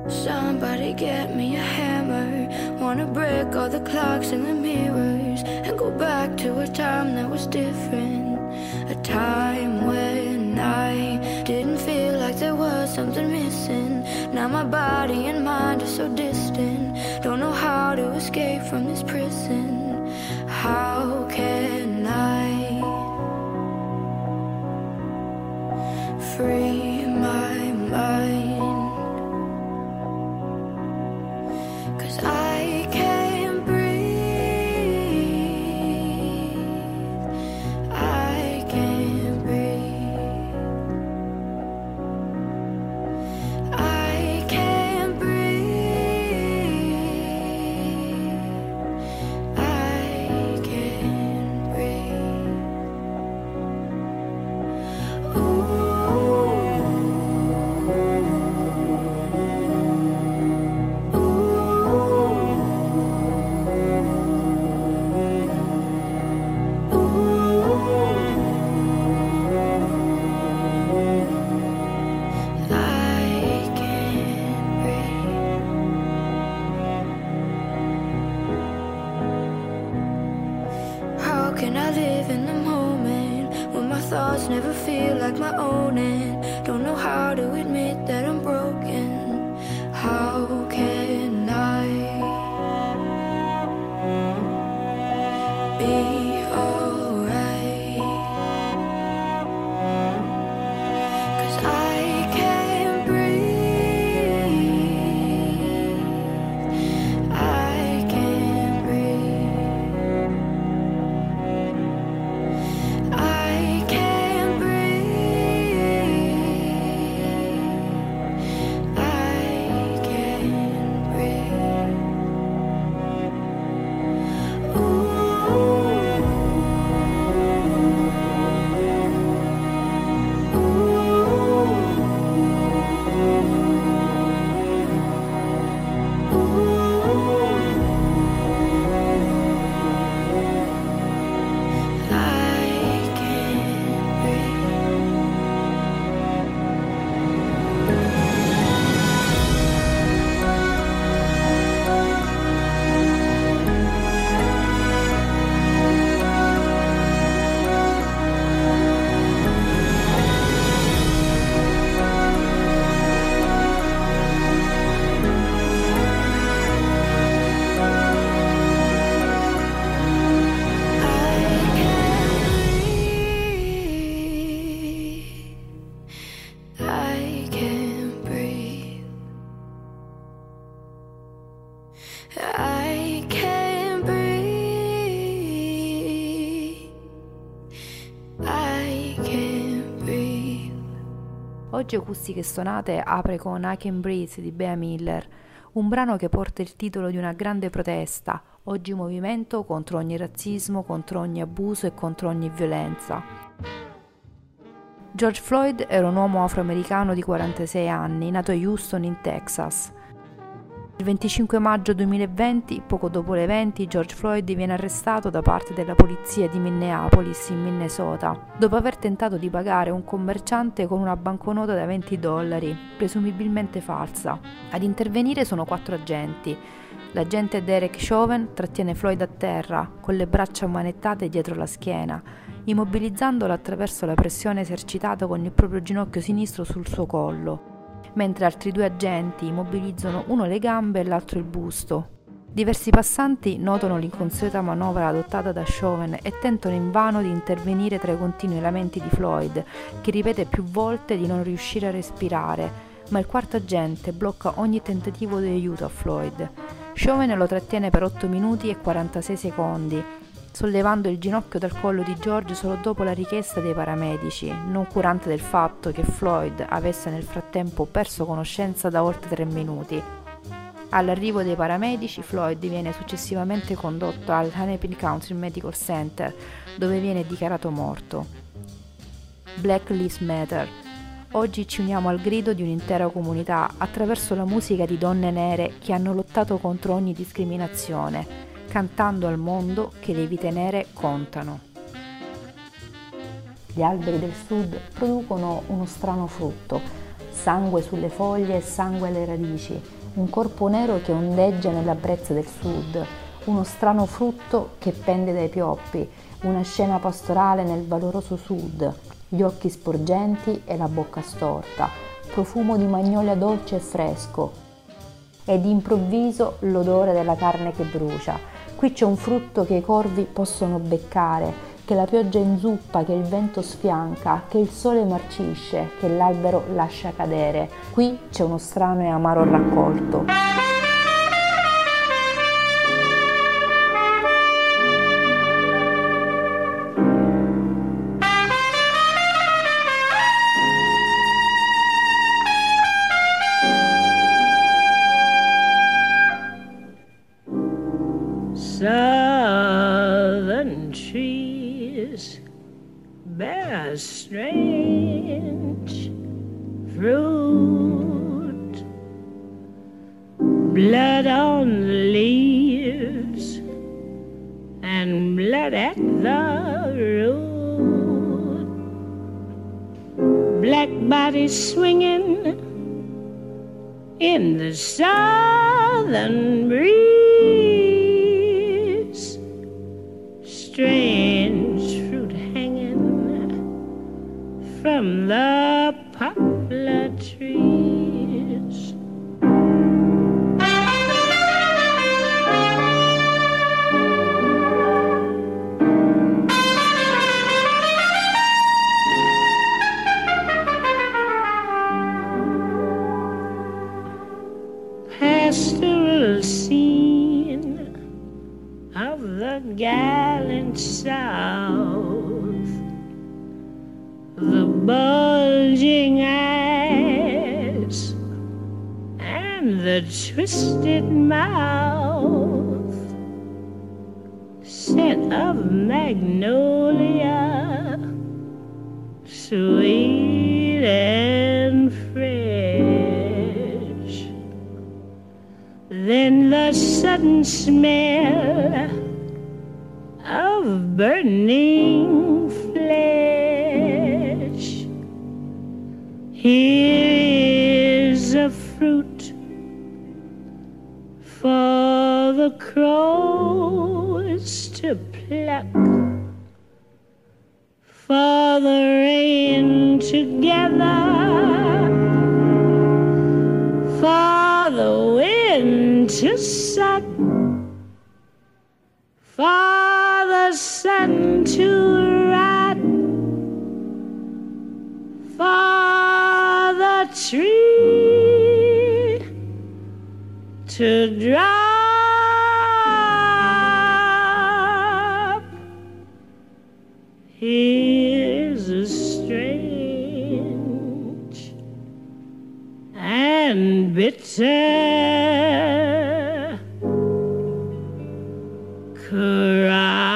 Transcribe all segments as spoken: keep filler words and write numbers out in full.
Somebody get me a hammer. Wanna break all the clocks in the mirrors and go back to a time that was different. A time when I didn't feel like there was something missing. Now my body and mind are so distant. Don't know how to escape from this prison. How can I free my mind? I can't breathe. I can't breathe. I can't breathe. I can't breathe. Ooh. Can I live in the moment when my thoughts never feel like my own and don't know how to admit that I'm broken? How can I be alright? 'Cause I can't breathe. I can't breathe. I can't breathe. I can't breathe. I can't breathe. I can't breathe. Oggi Acustiche Suonate apre con I Can't Breathe di Bea Miller, un brano che porta il titolo di una grande protesta, oggi movimento contro ogni razzismo, contro ogni abuso e contro ogni violenza. George Floyd era un uomo afroamericano di quarantasei anni, nato a Houston in Texas. Il venticinque maggio duemilaventi, poco dopo le venti, George Floyd viene arrestato da parte della polizia di Minneapolis, in Minnesota, dopo aver tentato di pagare un commerciante con una banconota da venti dollari, presumibilmente falsa. Ad intervenire sono quattro agenti. L'agente Derek Chauvin trattiene Floyd a terra, con le braccia ammanettate dietro la schiena, immobilizzandolo attraverso la pressione esercitata con il proprio ginocchio sinistro sul suo collo, mentre altri due agenti immobilizzano uno le gambe e l'altro il busto. Diversi passanti notano l'inconsueta manovra adottata da Chauvin e tentano invano di intervenire tra i continui lamenti di Floyd, che ripete più volte di non riuscire a respirare, ma il quarto agente blocca ogni tentativo di aiuto a Floyd. Chauvin lo trattiene per otto minuti e quarantasei secondi, sollevando il ginocchio dal collo di George solo dopo la richiesta dei paramedici, non curante del fatto che Floyd avesse nel frattempo perso conoscenza da oltre tre minuti. All'arrivo dei paramedici, Floyd viene successivamente condotto al Hennepin County Medical Center, dove viene dichiarato morto. Black Lives Matter. Oggi ci uniamo al grido di un'intera comunità attraverso la musica di donne nere che hanno lottato contro ogni discriminazione, cantando al mondo che le vite nere contano. Gli alberi del sud producono uno strano frutto. sangue sulle foglie e sangue alle radici, un corpo nero che ondeggia nella brezza del sud, uno strano frutto che pende dai pioppi, una scena pastorale nel valoroso sud, gli occhi sporgenti e la bocca storta, profumo di magnolia dolce e fresco, e d'improvviso l'odore della carne che brucia. Qui c'è un frutto che i corvi possono beccare, che la pioggia inzuppa, che il vento sfianca, che il sole marcisce, che l'albero lascia cadere. Qui c'è uno strano e amaro raccolto. Southern trees bear strange fruit, blood on the leaves and blood at the root, black bodies swinging in the southern breeze, strange fruit hanging from the poplar trees. Pastoral scene of the gallant South, the bulging eyes and the twisted mouth, scent of magnolia, sweet and fresh. Then the sudden smell of burning flesh. Here is a fruit for the crows to pluck, for the rain to gather, for the wind to suck, for the sun to rot, for the tree to drop. Here's a strange and bitter cry.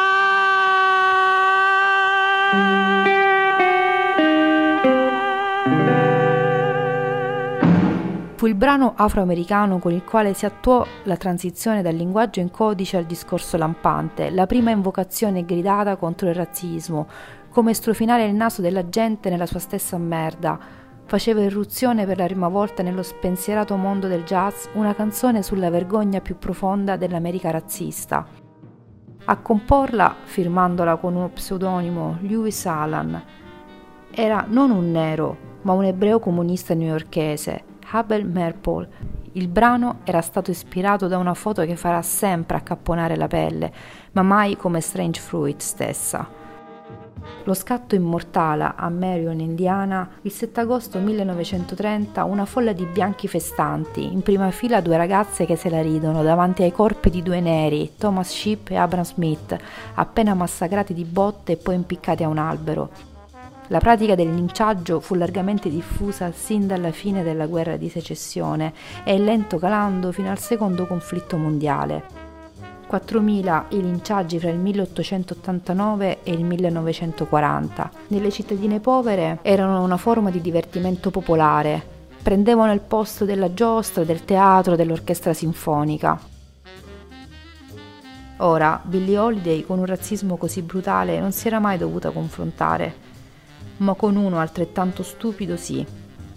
Fu il brano afroamericano con il quale si attuò la transizione dal linguaggio in codice al discorso lampante, la prima invocazione gridata contro il razzismo, come strofinare il naso della gente nella sua stessa merda. Faceva irruzione per la prima volta nello spensierato mondo del jazz una canzone sulla vergogna più profonda dell'America razzista. A comporla, firmandola con uno pseudonimo, Lewis Allan, era non un nero, ma un ebreo comunista newyorkese, Abel Meeropol. Il brano era stato ispirato da una foto che farà sempre accapponare la pelle, ma mai come Strange Fruit stessa. Lo scatto immortala a Marion, Indiana, il sette agosto millenovecentotrenta, una folla di bianchi festanti, in prima fila due ragazze che se la ridono davanti ai corpi di due neri, Thomas Shipp e Abram Smith, appena massacrati di botte e poi impiccati a un albero. La pratica del linciaggio fu largamente diffusa sin dalla fine della guerra di secessione e lento calando fino al secondo conflitto mondiale. quattromila i linciaggi fra il milleottocentottantanove e il millenovecentoquaranta. Nelle cittadine povere erano una forma di divertimento popolare, prendevano il posto della giostra, del teatro, dell'orchestra sinfonica. Ora, Billie Holiday con un razzismo così brutale non si era mai dovuta confrontare, ma con uno altrettanto stupido sì,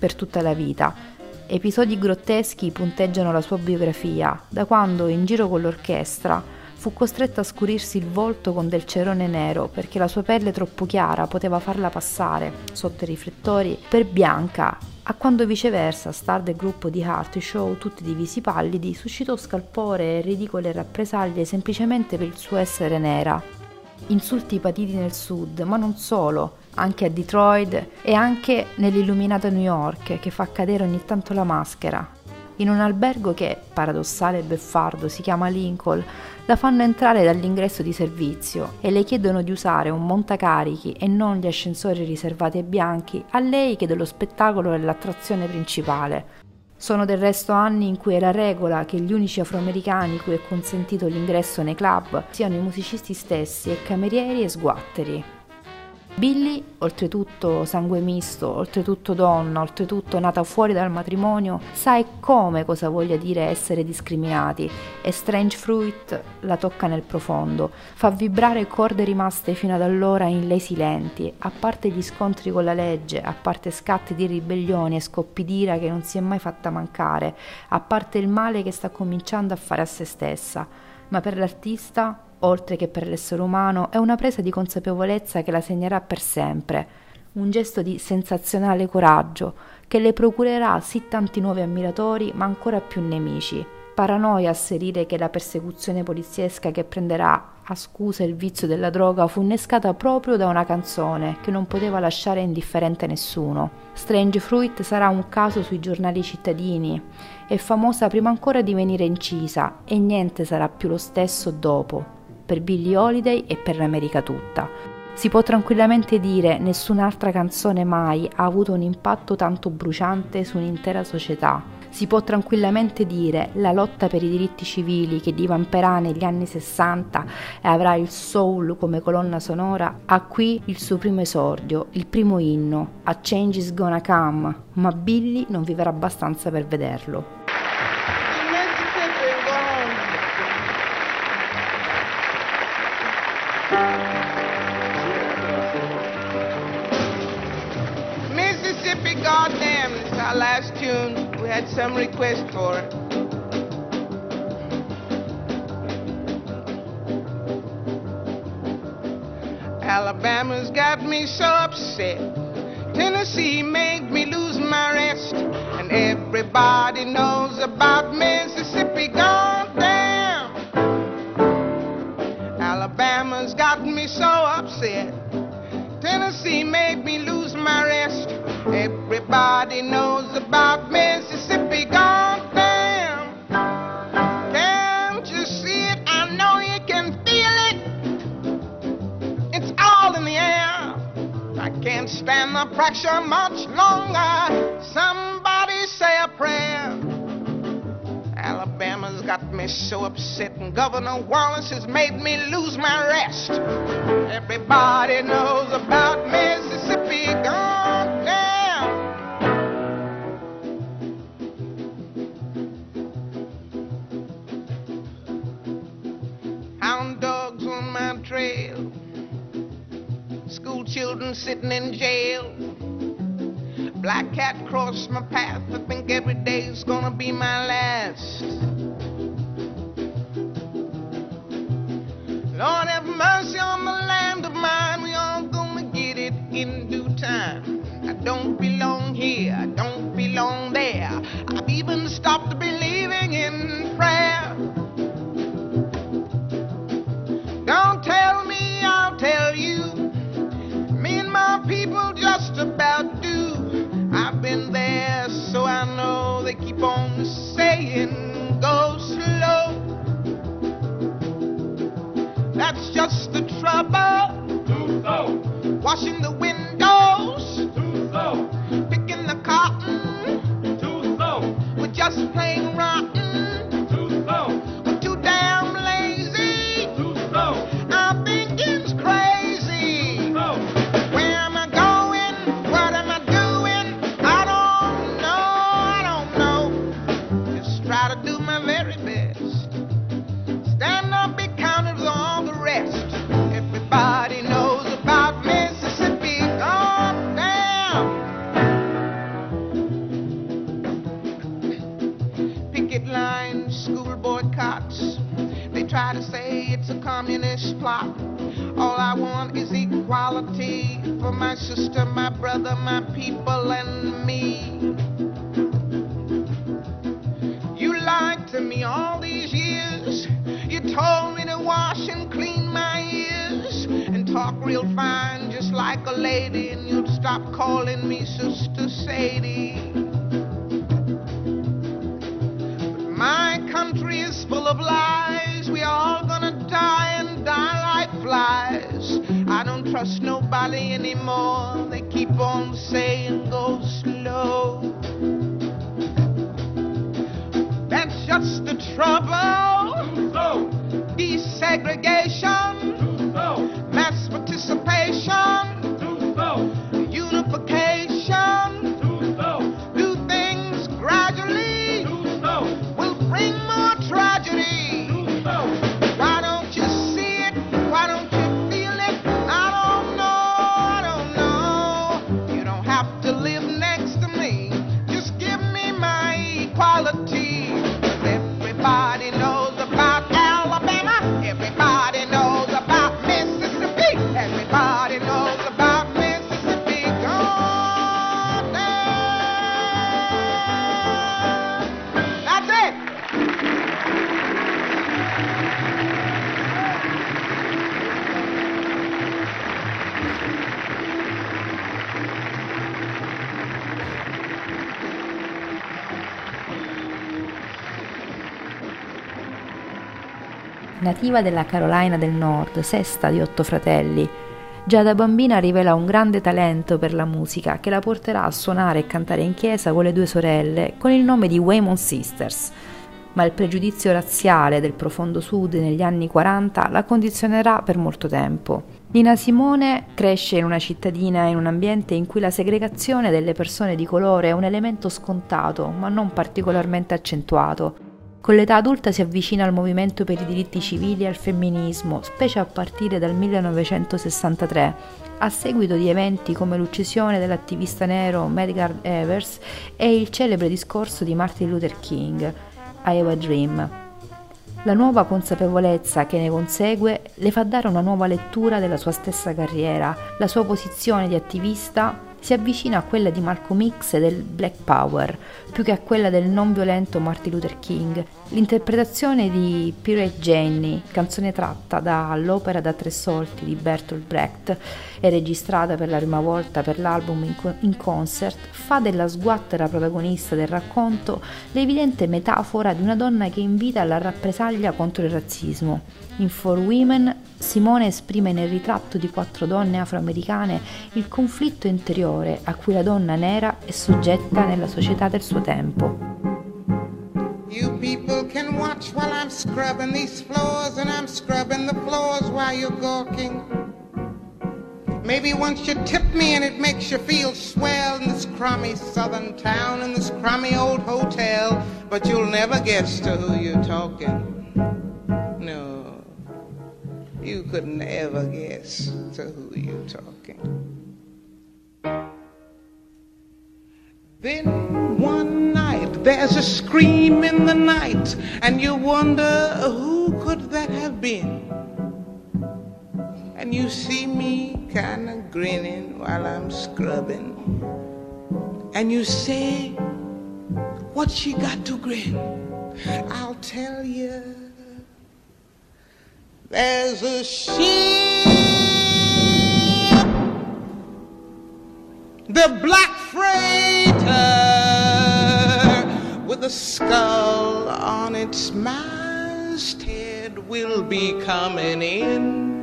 per tutta la vita. Episodi grotteschi punteggiano la sua biografia, da quando, in giro con l'orchestra, fu costretto a scurirsi il volto con del cerone nero perché la sua pelle troppo chiara poteva farla passare, sotto i riflettori, per bianca, a quando viceversa, star del gruppo di Art Show tutti divisi pallidi, suscitò scalpore e ridicole rappresaglie semplicemente per il suo essere nera. Insulti patiti nel sud, ma non solo, anche a Detroit e anche nell'illuminata New York, che fa cadere ogni tanto la maschera. In un albergo che, paradossale e beffardo, si chiama Lincoln, la fanno entrare dall'ingresso di servizio e le chiedono di usare un montacarichi e non gli ascensori riservati ai bianchi, a lei che dello spettacolo è l'attrazione principale. Sono del resto anni in cui è la regola che gli unici afroamericani cui è consentito l'ingresso nei club siano i musicisti stessi e camerieri e sguatteri. Billie, oltretutto sangue misto, oltretutto donna, oltretutto nata fuori dal matrimonio, sa e come cosa voglia dire essere discriminati e Strange Fruit la tocca nel profondo, fa vibrare corde rimaste fino ad allora in lei silenti, a parte gli scontri con la legge, a parte scatti di ribellioni e scoppi d'ira che non si è mai fatta mancare, a parte il male che sta cominciando a fare a se stessa, ma per l'artista, oltre che per l'essere umano, è una presa di consapevolezza che la segnerà per sempre, un gesto di sensazionale coraggio che le procurerà sì tanti nuovi ammiratori ma ancora più nemici. Paranoia asserire che la persecuzione poliziesca che prenderà a scusa il vizio della droga fu innescata proprio da una canzone che non poteva lasciare indifferente nessuno. Strange Fruit sarà un caso sui giornali cittadini, è famosa prima ancora di venire incisa e niente sarà più lo stesso dopo, per Billie Holiday e per l'America tutta. Si può tranquillamente dire nessun'altra canzone mai ha avuto un impatto tanto bruciante su un'intera società. Si può tranquillamente dire la lotta per i diritti civili che divamperà negli anni sessanta e avrà il soul come colonna sonora ha qui il suo primo esordio, il primo inno, A Change Is Gonna Come, ma Billie non vivrà abbastanza per vederlo. Mississippi, goddamn, this is our last tune. We had some requests for it. Alabama's got me so upset. Tennessee made me lose my rest. And everybody knows about Mississippi, goddamn. Alabama's got me so upset. Tennessee made me lose my rest. Everybody knows about Mississippi, goddamn. Can't you see it? I know you can feel it. It's all in the air. I can't stand the pressure much longer. Somebody say a prayer. Alabama's got me so upset, and Governor Wallace has made me lose my rest. Everybody knows about Mississippi, goddamn. Hound dogs on my trail, school children sitting in jail. Black cat crossed my path, I think every day's gonna be my last. Lord have mercy on the land of mine, we all gonna get it in due time. I don't belong here, I don't belong there, I've even stopped believing in prayer. Don't tell me, I'll tell you, me and my people just about do. I've been there, so I know they keep on saying, go slow. That's just the trouble. Too slow. Washing the windows. Too slow. Picking the cotton. Too slow. We're just plain rotten. Too slow. We're too damn lazy. Too slow. Our thinking's crazy. Too slow. Where am I going? What am I doing? I don't know, I don't know. Just try to do my very best. Stand up, be counted with all the rest. Everybody knows about Mississippi, goddamn. Everybody say it's a communist plot. All I want is equality for my sister, my brother, my people, and me. You lied to me all these years. You told me to wash and clean my ears and talk real fine just like a lady, and you'd stop calling me Sister Sadie. But my country is full of lies. We all gonna die and die like flies. I don't trust nobody anymore. They keep on saying go slow. That's just the trouble. So, Desegregation, so, mass participation, so, unification. so, Do things gradually so, will bring more tragedy. so. Why don't you see it? Why don't you feel it? I don't know, I don't know. You don't have to live next to me. Just give me my equality. 'Cause everybody knows about Alabama. Everybody knows about Mississippi. Everybody knows about Mississippi. Gone down. That's it. Nativa della Carolina del Nord, sesta di otto fratelli, già da bambina rivela un grande talento per la musica che la porterà a suonare e cantare in chiesa con le due sorelle con il nome di Waymon Sisters. Ma il pregiudizio razziale del profondo sud negli anni quaranta la condizionerà per molto tempo. Nina Simone cresce in una cittadina in un ambiente in cui la segregazione delle persone di colore è un elemento scontato, ma non particolarmente accentuato. Con l'età adulta si avvicina al movimento per i diritti civili e al femminismo, specie a partire dal millenovecentosessantatré, a seguito di eventi come l'uccisione dell'attivista nero Medgar Evers e il celebre discorso di Martin Luther King, I Have a Dream. La nuova consapevolezza che ne consegue le fa dare una nuova lettura della sua stessa carriera. La sua posizione di attivista si avvicina a quella di Malcolm X e del Black Power, più che a quella del non violento Martin Luther King. L'interpretazione di Pirate Jenny, canzone tratta dall'opera da tre soldi di Bertolt Brecht e registrata per la prima volta per l'album In Concert, fa della sguattera protagonista del racconto l'evidente metafora di una donna che invita alla rappresaglia contro il razzismo. In For Women, Simone esprime nel ritratto di quattro donne afroamericane il conflitto interiore a cui la donna nera è soggetta nella società del suo tempo. You people can watch while I'm scrubbing these floors, and I'm scrubbing the floors while you're gawking. Maybe once you tip me and it makes you feel swell in this crummy southern town, in this crummy old hotel, but you'll never guess to who you're talking. No, you could never guess to who you're talking. Then one night there's a scream in the night, and you wonder who could that have been? And you see me kind of grinning while I'm scrubbing, and you say, what she got to grin? I'll tell you, there's a ship, the black freighter with a skull on its masthead will be coming in.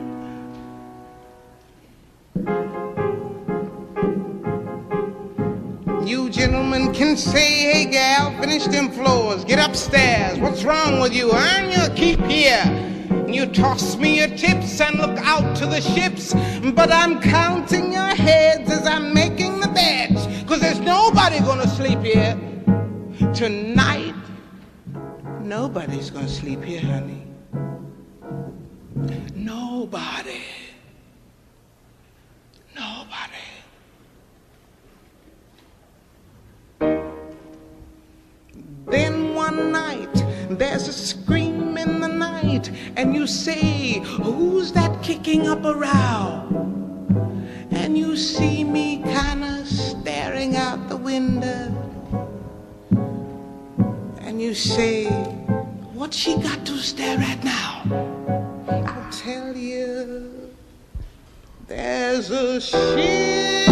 You gentlemen can say, hey gal, finish them floors, get upstairs, what's wrong with you? Earn your keep here. You toss me your tips and look out to the ships, but I'm counting your heads as I'm making the beds, 'cause there's nobody gonna sleep here tonight. Nobody's gonna sleep here, honey. Nobody. Nobody. Then one night there's a scream in the night, and you who's that kicking up a row? And you see me kinda staring out the window, and you say, what's she got to stare at now? I'll tell you, there's a ship,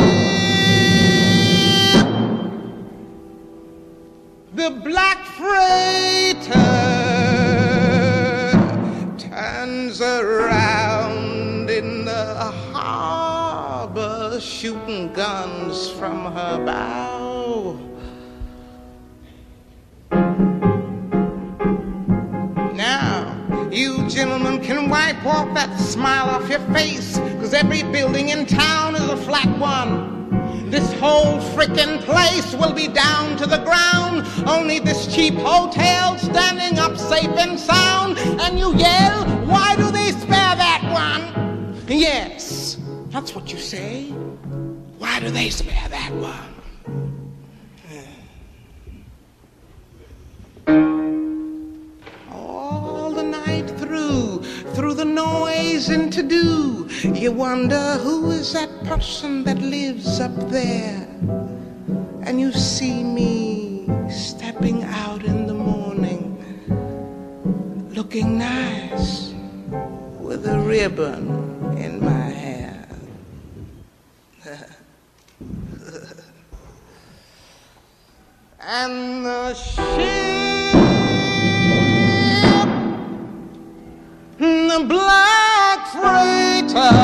the black freighter turns around in the harbor, shooting guns from her bow. Now, you gentlemen can wipe off that smile off your face, 'cause every building in town is a flat one. This whole frickin' place will be down to the ground. Only this cheap hotel standing up safe and sound. And you yell, why do they spare that one? Yes, that's what you say. Why do they spare that one? All the night through, through the noise and to-do, you wonder who is that person that lives up there. And you see me stepping out in the morning, looking nice with a ribbon in my hair. And the ship, the black freighter,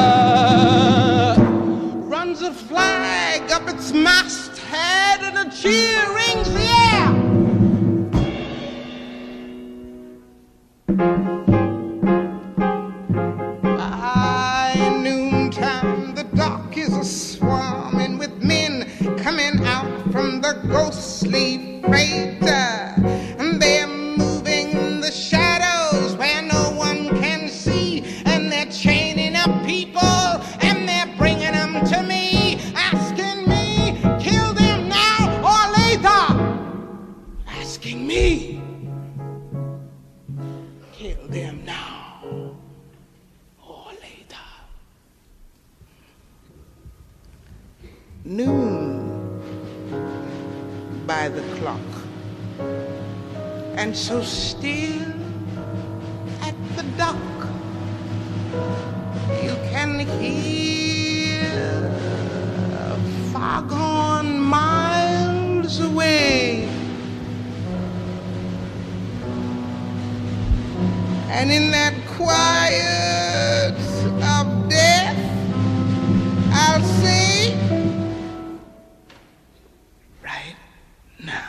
runs a flag up its masthead and a cheer rings the air. By noontime the dock is a-swarming with men coming out from the ghostly freighter, and they're moving the shadows where no one can see, and they're chaining up people and they're bringing them to me, asking me, kill them now or later. Asking me, kill them now or later. Noon by the clock, and so still at the dock you can hear a foghorn miles away, and in that quiet of death I'll say, right now,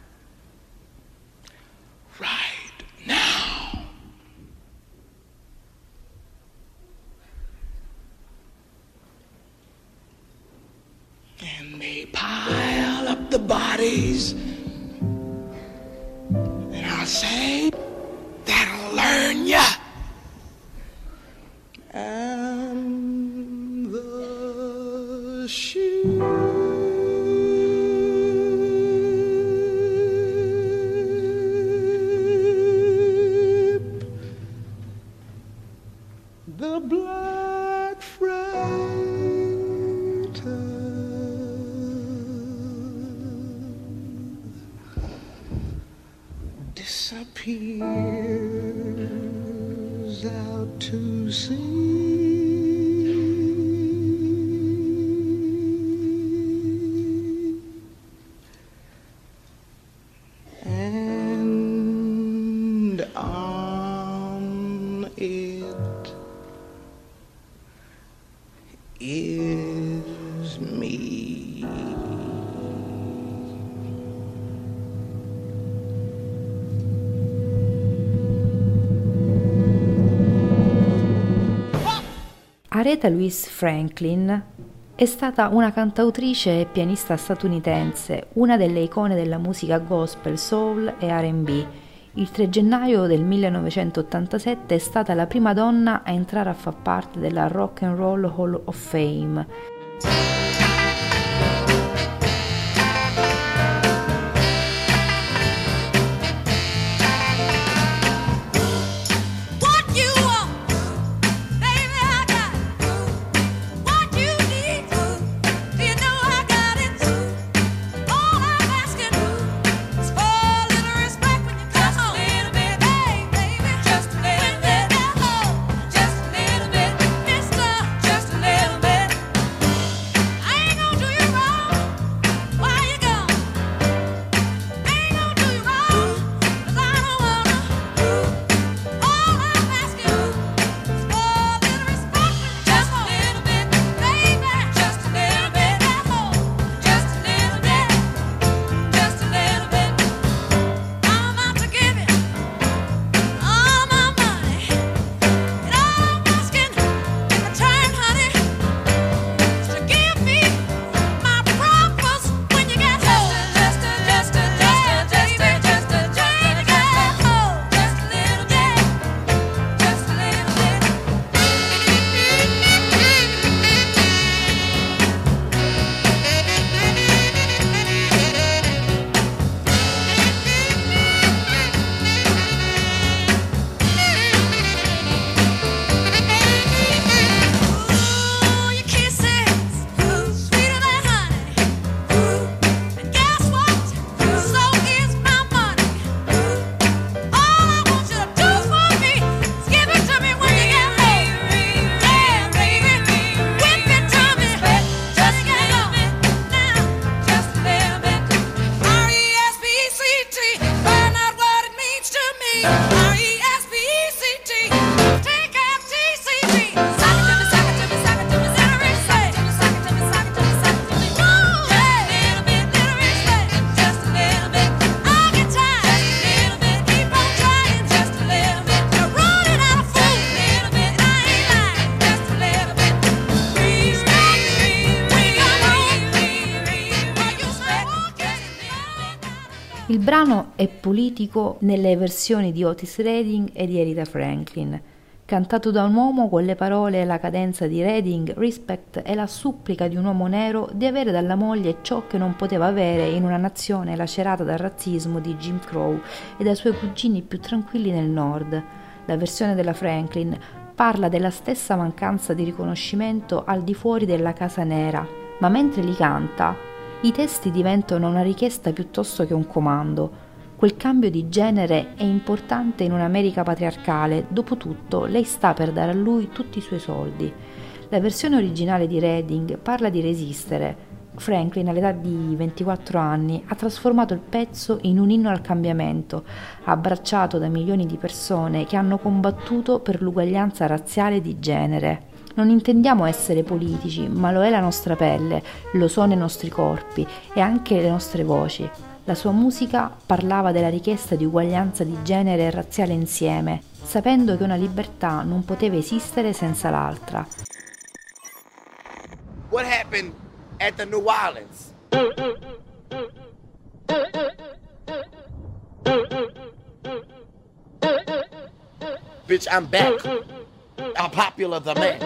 right now. And they pile up the bodies, and I'll say, that'll learn ya. And the ship, the black freighter, disappears out to sea. And on it is me. Aretha Louise Franklin è stata una cantautrice e pianista statunitense, una delle icone della musica gospel, soul e R and B. Il tre gennaio del millenovecentottantasette è stata la prima donna a entrare a far parte della Rock and Roll Hall of Fame. What you want? R E S P E C T. Take out T C T. Sock it to me, sock it to me, sock it to me, sock it to me, sock it to me, sock it to me, sock it to me. Go! Yeah, little bit, little respect, just a little bit. I get tired, little bit. Keep on trying, just a little bit. I run it out of food, little bit. I ain't lying, just a little bit. Respect me, we are what you say. Il brano è politico nelle versioni di Otis Redding e di Aretha Franklin. Cantato da un uomo con le parole e la cadenza di Redding, Respect è la supplica di un uomo nero di avere dalla moglie ciò che non poteva avere in una nazione lacerata dal razzismo di Jim Crow e dai suoi cugini più tranquilli nel nord. La versione della Franklin parla della stessa mancanza di riconoscimento al di fuori della casa nera, ma mentre li canta i testi diventano una richiesta piuttosto che un comando. Quel cambio di genere è importante in un'America patriarcale, dopotutto lei sta per dare a lui tutti i suoi soldi. La versione originale di Redding parla di resistere. Franklin, all'età di ventiquattro anni, ha trasformato il pezzo in un inno al cambiamento, abbracciato da milioni di persone che hanno combattuto per l'uguaglianza razziale di genere. Non intendiamo essere politici, ma lo è la nostra pelle, lo sono i nostri corpi e anche le nostre voci. La sua musica parlava della richiesta di uguaglianza di genere e razziale insieme, sapendo che una libertà non poteva esistere senza l'altra. What happened at the New Orleans? Bitch, I'm back. I'm popular the man.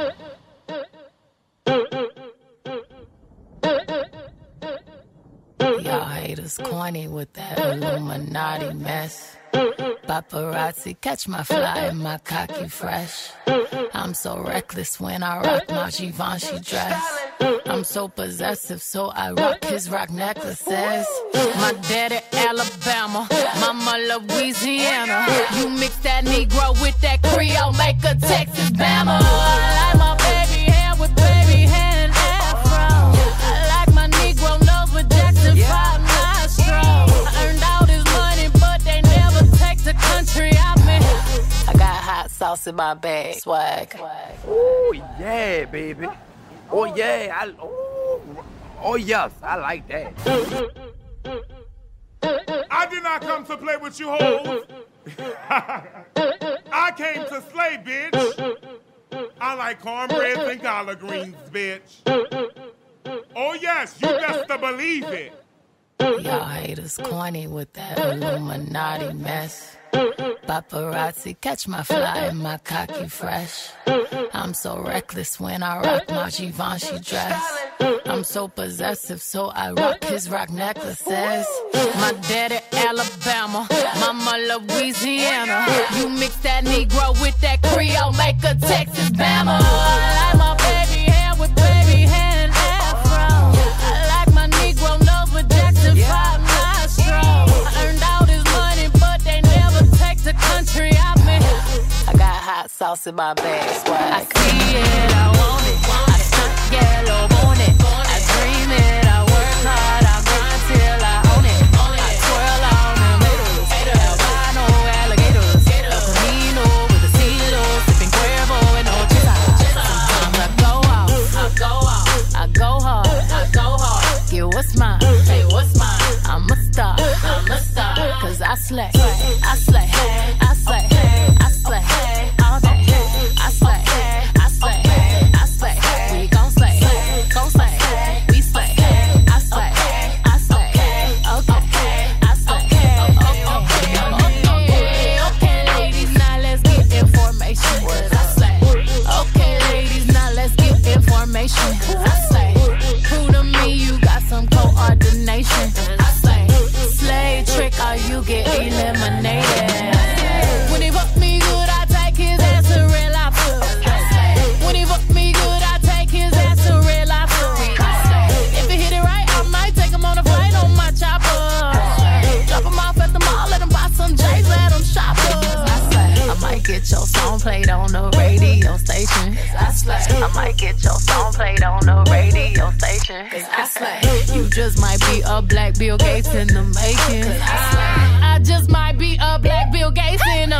Y'all haters corny with that Illuminati mess. Paparazzi catch my fly and my cocky fresh. I'm so reckless when I rock my Givenchy dress. I'm so possessive, so I rock his rock necklaces. My daddy Alabama, mama Louisiana. You mix that Negro with that Creole, make a Texas Bama. I like my baby hair with baby hair and afro. I like my Negro nose with Jackson five nostrils. I earned all this money, but they never take the country out me. I got hot sauce in my bag, swag. Oh yeah, baby. Oh yeah, I oh, oh yes, I like that. I did not come to play with you hoes. I came to slay, bitch. I like cornbread and collard greens, bitch. Oh yes, you best to believe it. Y'all haters corny with that Illuminati mess. Paparazzi catch my fly and my cocky fresh. I'm so reckless when I rock my Givenchy dress. I'm so possessive, so I rock his rock necklaces. My daddy Alabama, mama Louisiana. You mix that Negro with that Creole, make a Texas Bama. I like my baby hair with baby hair and afro. I like my Negro nose with Jackson five nostrils. I earned all this money, but they never take the country out me. I got hot sauce in my bag, swag. I see it, I want it. I stunt yellow on it. I dream it, I work hard, I grind till I own it. I twirl on them haters, albino alligators. El Camino with a silo, sipping Cuervo and no chisa. Sometimes I go out, I go out, I go hard, I go hard. Get what's mine, hey, what's mine? I'm a star, I'm a star. Cause I slay, I slay, I slay, I slay, all day. I slay, I slay, I slay. We gon' slay, gon' slay, we slay. I slay, I slay, okay, I slay, okay, okay, okay, ladies, now let's get information. Cause I slay, okay, ladies, now let's get information. Cause I slay, prove to me you got some coordination. I slay, slay trick or you get eliminated. When he fuck me good, I take his ass to real lobster. When he fuck me good, I take his ass to real lobster. If he hit it right, I might take him on a flight on my chopper. Drop him off at the mall, let him buy some J's, let him shop up. I might get your song played on the radio station. I might get your song played on the radio station. I slay. You just might be a black Bill Gates in the making. I just might be a black Bill Gates in the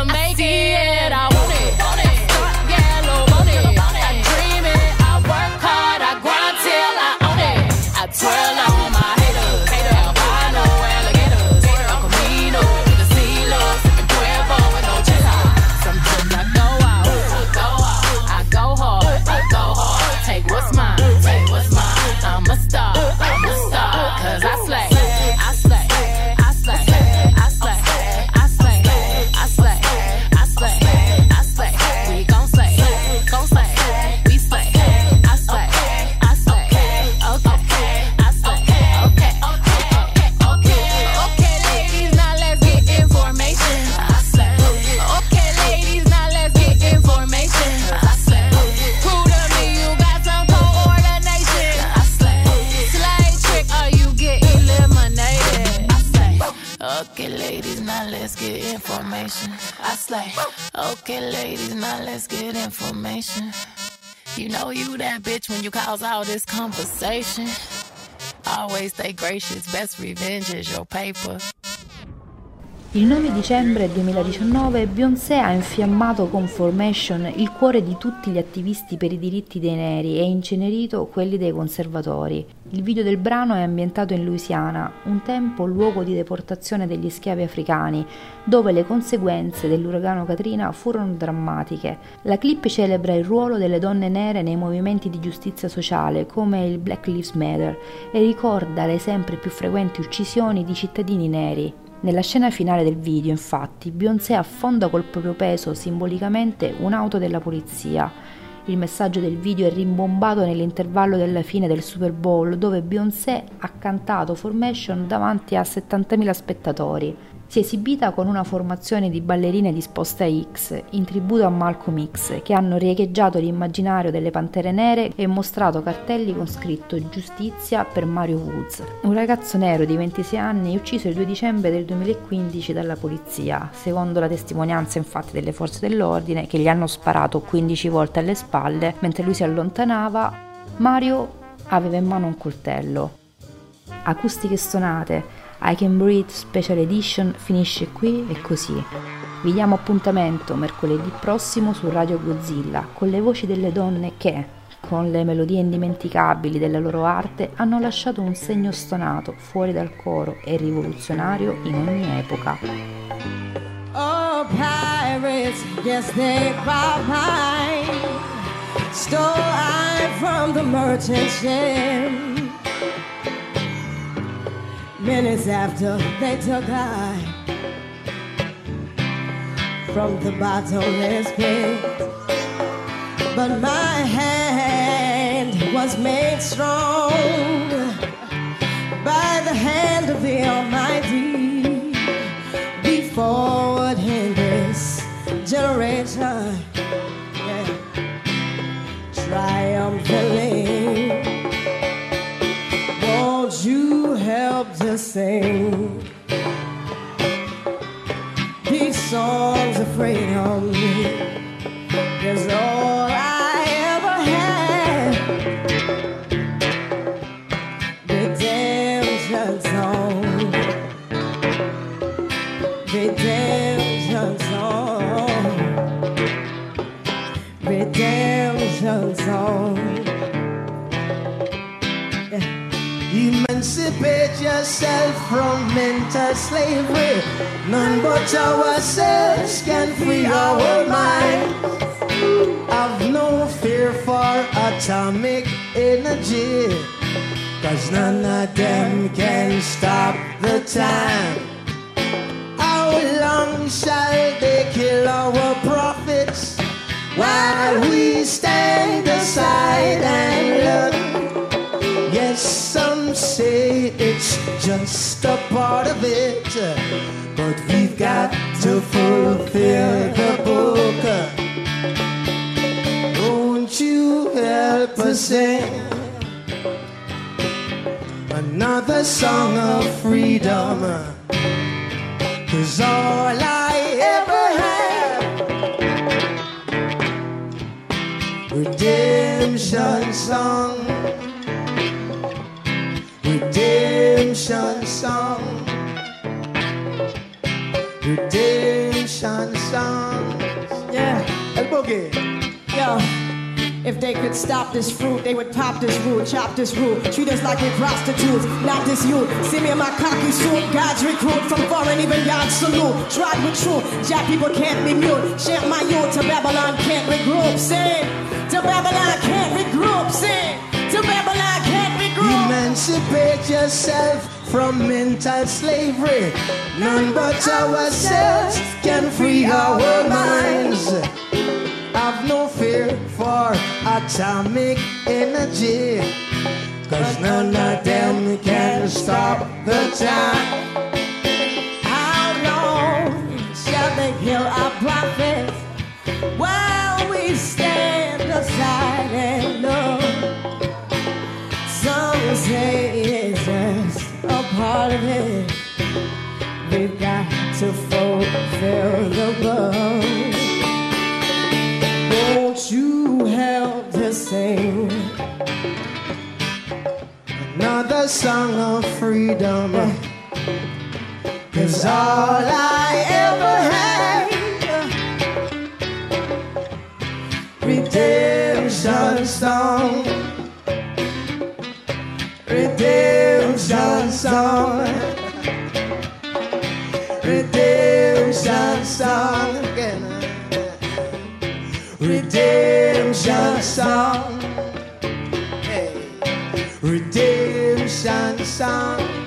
ladies, now let's get information. I slay. Okay, ladies, now let's get information. You know you that bitch when you cause all this conversation. Always stay gracious, best revenge is your paper. Il nove dicembre duemiladiciannove Beyoncé ha infiammato con Formation il cuore di tutti gli attivisti per i diritti dei neri e incenerito quelli dei conservatori. Il video del brano è ambientato in Louisiana, un tempo luogo di deportazione degli schiavi africani, dove le conseguenze dell'uragano Katrina furono drammatiche. La clip celebra il ruolo delle donne nere nei movimenti di giustizia sociale, come il Black Lives Matter, e ricorda le sempre più frequenti uccisioni di cittadini neri. Nella scena finale del video, infatti, Beyoncé affonda col proprio peso simbolicamente un'auto della polizia. Il messaggio del video è rimbombato nell'intervallo della fine del Super Bowl, dove Beyoncé ha cantato Formation davanti a settantamila spettatori. Si è esibita con una formazione di ballerine disposte a X, in tributo a Malcolm X, che hanno riecheggiato l'immaginario delle Pantere Nere e mostrato cartelli con scritto Giustizia per Mario Woods, un ragazzo nero di ventisei anni ucciso il due dicembre del duemilaquindici dalla polizia, secondo la testimonianza infatti delle forze dell'ordine che gli hanno sparato quindici volte alle spalle mentre lui si allontanava. Mario aveva in mano un coltello. Acustiche stonate, I Can Breathe Special Edition finisce qui e così. Vi diamo appuntamento mercoledì prossimo su Radio Godzilla con le voci delle donne che, con le melodie indimenticabili della loro arte, hanno lasciato un segno stonato fuori dal coro e rivoluzionario in ogni epoca. Oh, pirates, yes they robbed mine, stole I from the merchant ship. Minutes after they took I from the bottomless pit, but my hand was made strong by the hand of the Almighty. Be forward in this generation, yeah. Triumphantly. Won't you help to sing these songs of freedom? Is all I ever had. Redemption song, redemption song, redemption song. Emancipate yourself from mental slavery. None but ourselves can free our minds. Have no fear for atomic energy, 'cause none of them can stop the time. How long shall they kill our prophets while we stand aside and look? Yes, some say it's just a part of it, but we've got to fulfill the book. Won't you help us sing another song of freedom? 'Cause all I ever had, redemption song, redemption song, redemption songs. Yeah, El Boogie. yo. If they could stop this fruit, they would pop this root, chop this root, treat us like we're prostitutes, not this youth. See me in my cocky suit, God's recruit from foreign, even God salute. Tried with truth, Jack people can't be mute. Chant my youth to Babylon can't regroup. Sing to Babylon can't regroup. Sing to Babylon can't regroup. Emancipate yourself from mental slavery. None but ourselves can free our minds. Have no fear for atomic energy, 'cause none of them can stop the time. How long shall they kill our prophets while we stand aside and look? Some say it's just a part of it. We've got to fulfill the book. Won't you help to sing another song of freedom? 'Cause all I ever had, redemption song, redemption song, redemption song again, redemption song, hey, redemption song.